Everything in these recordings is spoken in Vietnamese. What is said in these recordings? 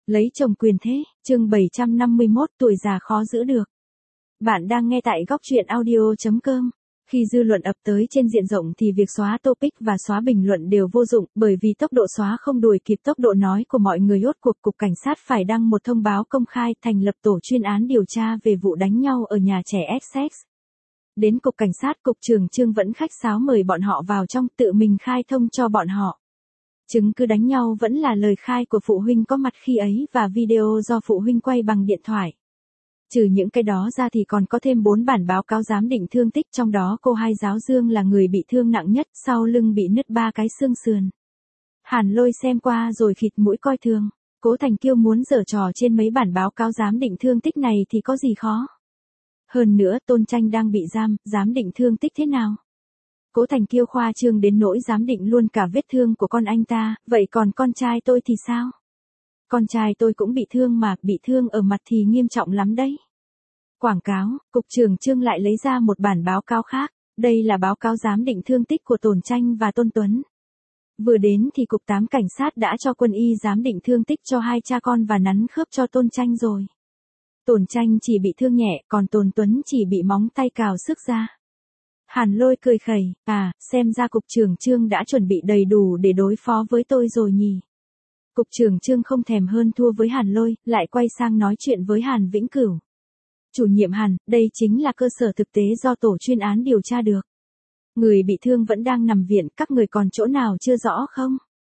Lấy chồng quyền thế, chương 751 tuổi già khó giữ được. Bạn đang nghe tại góc truyện audio.com. Khi dư luận ập tới trên diện rộng thì việc xóa topic và xóa bình luận đều vô dụng, bởi vì tốc độ xóa không đuổi kịp tốc độ nói của mọi người. Rốt cuộc Cục Cảnh sát phải đăng một thông báo công khai thành lập tổ chuyên án điều tra về vụ đánh nhau ở nhà trẻ Essex. Đến Cục Cảnh sát, Cục trưởng Trương vẫn khách sáo mời bọn họ vào trong, tự mình khai thông cho bọn họ. Chứng cứ đánh nhau vẫn là lời khai của phụ huynh có mặt khi ấy và video do phụ huynh quay bằng điện thoại. Trừ những cái đó ra thì còn có thêm 4 bản báo cáo giám định thương tích, trong đó cô Hai Giáo Dương là người bị thương nặng nhất, sau lưng bị nứt 3 cái xương sườn. Hàn Lôi xem qua rồi khịt mũi coi thường. Cố Thành Kiêu muốn giở trò trên mấy bản báo cáo giám định thương tích này thì có gì khó. Hơn nữa Tôn Tranh đang bị giám định thương tích thế nào? Cố Thành Kiêu khoa trương đến nỗi giám định luôn cả vết thương của con anh ta, vậy còn con trai tôi thì sao? Con trai tôi cũng bị thương mà, bị thương ở mặt thì nghiêm trọng lắm đấy. Quảng cáo, Cục trưởng Trương lại lấy ra một bản báo cáo khác, đây là báo cáo giám định thương tích của Tôn Tranh và Tôn Tuấn. Vừa đến thì Cục 8 Cảnh sát đã cho quân y giám định thương tích cho hai cha con và nắn khớp cho Tôn Tranh rồi. Tôn Tranh chỉ bị thương nhẹ, còn Tôn Tuấn chỉ bị móng tay cào xước ra. Hàn Lôi cười khẩy, xem ra Cục trưởng Trương đã chuẩn bị đầy đủ để đối phó với tôi rồi nhỉ. Cục trưởng Trương không thèm hơn thua với Hàn Lôi, lại quay sang nói chuyện với Hàn Vĩnh Cửu. Chủ nhiệm Hàn, đây chính là cơ sở thực tế do tổ chuyên án điều tra được. Người bị thương vẫn đang nằm viện, các người còn chỗ nào chưa rõ không?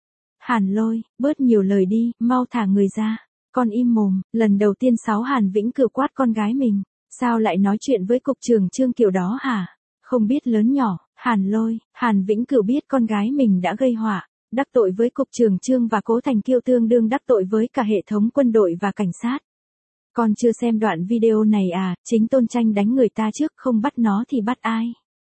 Hàn Lôi, bớt nhiều lời đi, mau thả người ra. Con im mồm. Lần đầu tiên Hàn Vĩnh Cửu quát con gái mình. Sao lại nói chuyện với Cục trưởng Trương kiểu đó hả? Không biết lớn nhỏ. Hàn Lôi, Hàn Vĩnh Cửu biết con gái mình đã gây họa, đắc tội với Cục trưởng Trương và Cố Thành Kiêu tương đương đắc tội với cả hệ thống quân đội và cảnh sát. Con chưa xem đoạn video này à, chính Tôn Tranh đánh người ta trước, không bắt nó thì bắt ai?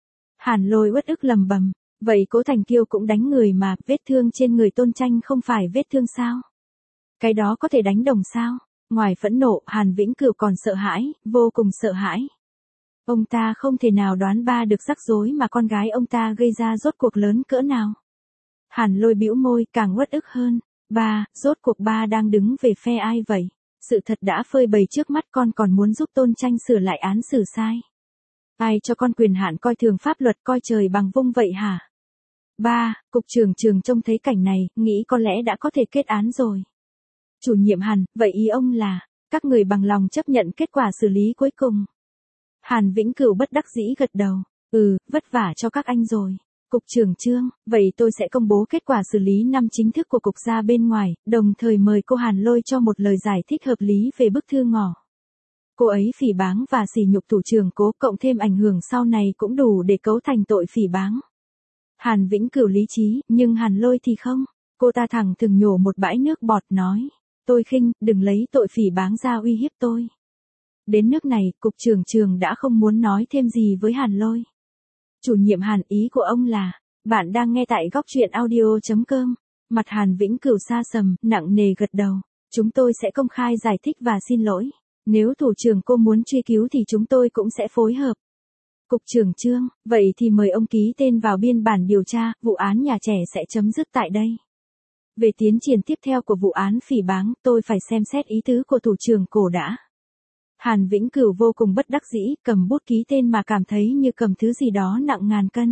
Hàn Lôi uất ức lầm bầm, vậy Cố Thành Kiêu cũng đánh người mà, vết thương trên người Tôn Tranh không phải vết thương sao? Cái đó có thể đánh đồng sao? Ngoài phẫn nộ, Hàn Vĩnh Cửu còn sợ hãi, vô cùng sợ hãi. Ông ta không thể nào đoán được rắc rối mà con gái ông ta gây ra rốt cuộc lớn cỡ nào. Hàn Lôi bĩu môi, càng uất ức hơn. Ba, rốt cuộc ba đang đứng về phe ai vậy? Sự thật đã phơi bày trước mắt, con còn muốn giúp Tôn Tranh sửa lại án xử sai. Ai cho con quyền hạn coi thường pháp luật, coi trời bằng vung vậy hả? Ba, Cục trưởng Trương trông thấy cảnh này, nghĩ có lẽ đã có thể kết án rồi. Chủ nhiệm Hàn, vậy ý ông là, các người bằng lòng chấp nhận kết quả xử lý cuối cùng? Hàn Vĩnh Cửu bất đắc dĩ gật đầu, vất vả cho các anh rồi. Cục trưởng Trương, vậy tôi sẽ công bố kết quả xử lý năm chính thức của cục ra bên ngoài, đồng thời mời cô Hàn Lôi cho một lời giải thích hợp lý về bức thư ngỏ. Cô ấy phỉ báng và sỉ nhục thủ trưởng Cố, cộng thêm ảnh hưởng sau này cũng đủ để cấu thành tội phỉ báng. Hàn Vĩnh Cửu lý trí, nhưng Hàn Lôi thì không. Cô ta thẳng thừng nhổ một bãi nước bọt nói, tôi khinh, đừng lấy tội phỉ báng ra uy hiếp tôi. Đến nước này, Cục trưởng Trương đã không muốn nói thêm gì với Hàn Lôi. Chủ nhiệm Hàn, ý của ông là, bạn đang nghe tại góc truyện audio.com. Mặt Hàn Vĩnh Cửu sa sầm, nặng nề gật đầu. Chúng tôi sẽ công khai giải thích và xin lỗi. Nếu thủ trưởng cô muốn truy cứu thì chúng tôi cũng sẽ phối hợp. Cục trưởng Trương, vậy thì mời ông ký tên vào biên bản điều tra, vụ án nhà trẻ sẽ chấm dứt tại đây. Về tiến triển tiếp theo của vụ án phỉ báng, tôi phải xem xét ý tứ của thủ trưởng Cố đã. Hàn Vĩnh Cửu vô cùng bất đắc dĩ, cầm bút ký tên mà cảm thấy như cầm thứ gì đó nặng ngàn cân.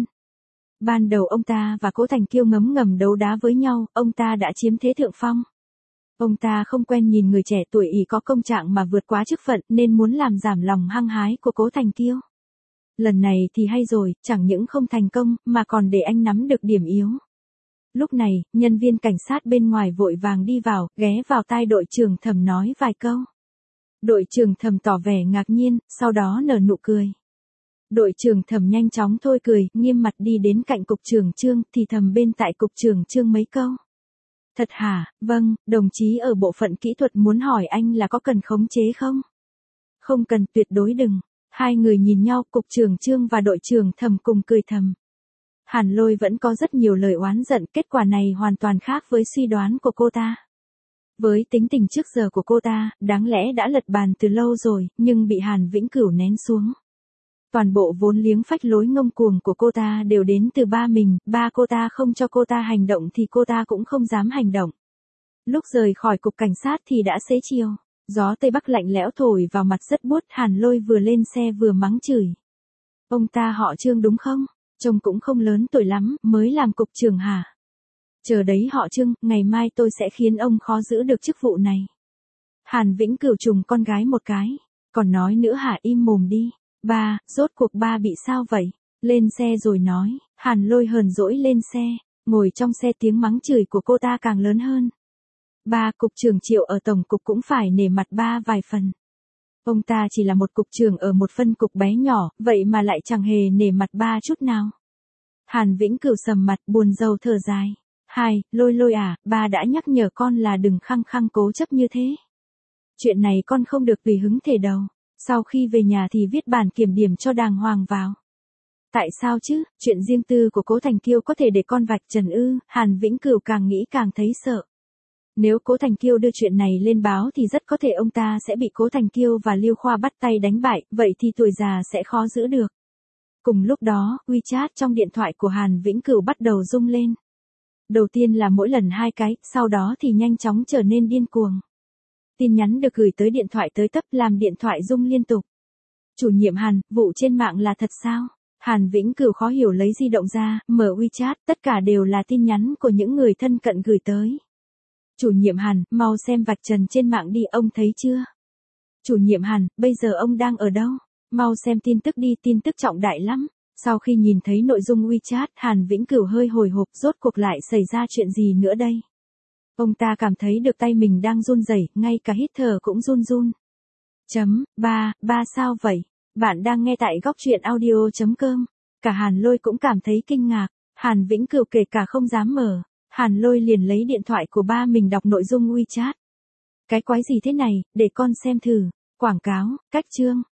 Ban đầu ông ta và Cố Thành Kiêu ngấm ngầm đấu đá với nhau, ông ta đã chiếm thế thượng phong. Ông ta không quen nhìn người trẻ tuổi ỷ có công trạng mà vượt quá chức phận, nên muốn làm giảm lòng hăng hái của Cố Thành Kiêu. Lần này thì hay rồi, chẳng những không thành công, mà còn để anh nắm được điểm yếu. Lúc này, nhân viên cảnh sát bên ngoài vội vàng đi vào, ghé vào tai đội trưởng Thẩm nói vài câu. Đội trưởng Thẩm tỏ vẻ ngạc nhiên, sau đó nở nụ cười. Đội trưởng Thẩm nhanh chóng thôi cười, nghiêm mặt đi đến cạnh Cục trưởng Trương, thì thầm bên tai Cục trưởng Trương mấy câu. Thật hả? Vâng, đồng chí ở bộ phận kỹ thuật muốn hỏi anh là có cần khống chế không? Không cần, tuyệt đối đừng. Hai người nhìn nhau, Cục trưởng Trương và đội trưởng Thẩm cùng cười thầm. Hàn Lôi vẫn có rất nhiều lời oán giận, kết quả này hoàn toàn khác với suy đoán của cô ta. Với tính tình trước giờ của cô ta, đáng lẽ đã lật bàn từ lâu rồi, nhưng bị Hàn Vĩnh Cửu nén xuống. Toàn bộ vốn liếng phách lối ngông cuồng của cô ta đều đến từ ba mình, ba cô ta không cho cô ta hành động thì cô ta cũng không dám hành động. Lúc rời khỏi cục cảnh sát thì đã xế chiều. Gió Tây Bắc lạnh lẽo thổi vào mặt rất buốt, Hàn Lôi vừa lên xe vừa mắng chửi. Ông ta họ Trương đúng không? Trông cũng không lớn tuổi lắm, mới làm cục trưởng hả? Chờ đấy họ Trương, ngày mai tôi sẽ khiến ông khó giữ được chức vụ này. Hàn Vĩnh Cửu trùng con gái một cái. Còn nói nữa hả, im mồm đi. Ba, rốt cuộc ba bị sao vậy? Lên xe rồi nói. Hàn Lôi hờn dỗi lên xe. Ngồi trong xe tiếng mắng chửi của cô ta càng lớn hơn. Ba, cục trưởng Triệu ở tổng cục cũng phải nể mặt ba vài phần. Ông ta chỉ là một cục trưởng ở một phân cục bé nhỏ, vậy mà lại chẳng hề nể mặt ba chút nào. Hàn Vĩnh Cửu sầm mặt, buồn rầu thở dài. Hai, Lôi à, ba đã nhắc nhở con là đừng khăng khăng cố chấp như thế. Chuyện này con không được tùy hứng thể đầu. Sau khi về nhà thì viết bản kiểm điểm cho đàng hoàng vào. Tại sao chứ, chuyện riêng tư của Cố Thành Kiêu có thể để con vạch trần ư? Hàn Vĩnh Cửu càng nghĩ càng thấy sợ. Nếu Cố Thành Kiêu đưa chuyện này lên báo thì rất có thể ông ta sẽ bị Cố Thành Kiêu và Lưu Khoa bắt tay đánh bại, vậy thì tuổi già sẽ khó giữ được. Cùng lúc đó, WeChat trong điện thoại của Hàn Vĩnh Cửu bắt đầu rung lên. Đầu tiên là mỗi lần 2 cái, sau đó thì nhanh chóng trở nên điên cuồng. Tin nhắn được gửi tới điện thoại tới tấp làm điện thoại rung liên tục. Chủ nhiệm Hàn, vụ trên mạng là thật sao? Hàn Vĩnh Cửu khó hiểu lấy di động ra, mở WeChat, tất cả đều là tin nhắn của những người thân cận gửi tới. Chủ nhiệm Hàn, mau xem vạch trần trên mạng đi, ông thấy chưa? Chủ nhiệm Hàn, bây giờ ông đang ở đâu? Mau xem tin tức đi, tin tức trọng đại lắm. Sau khi nhìn thấy nội dung WeChat, Hàn Vĩnh Cửu hơi hồi hộp, rốt cuộc lại xảy ra chuyện gì nữa đây? Ông ta cảm thấy được tay mình đang run rẩy, ngay cả hít thở cũng run run. Ba sao vậy? Bạn đang nghe tại góc truyện audio.com. Cả Hàn Lôi cũng cảm thấy kinh ngạc. Hàn Vĩnh Cửu kể cả không dám mở. Hàn Lôi liền lấy điện thoại của ba mình đọc nội dung WeChat. Cái quái gì thế này, để con xem thử. Quảng cáo, cách chương.